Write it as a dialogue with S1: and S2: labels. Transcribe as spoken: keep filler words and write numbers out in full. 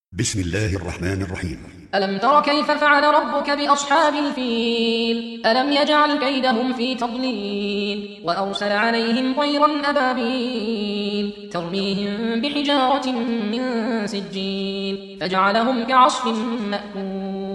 S1: بسم الله الرحمن الرحيم.
S2: ألم تر كيف فعل ربك بأصحاب الفيل ألم يجعل كيدهم في تضليل وأرسل عليهم طيرا أبابيل ترميهم بحجارة من سجيل فجعلهم كعصف مأكول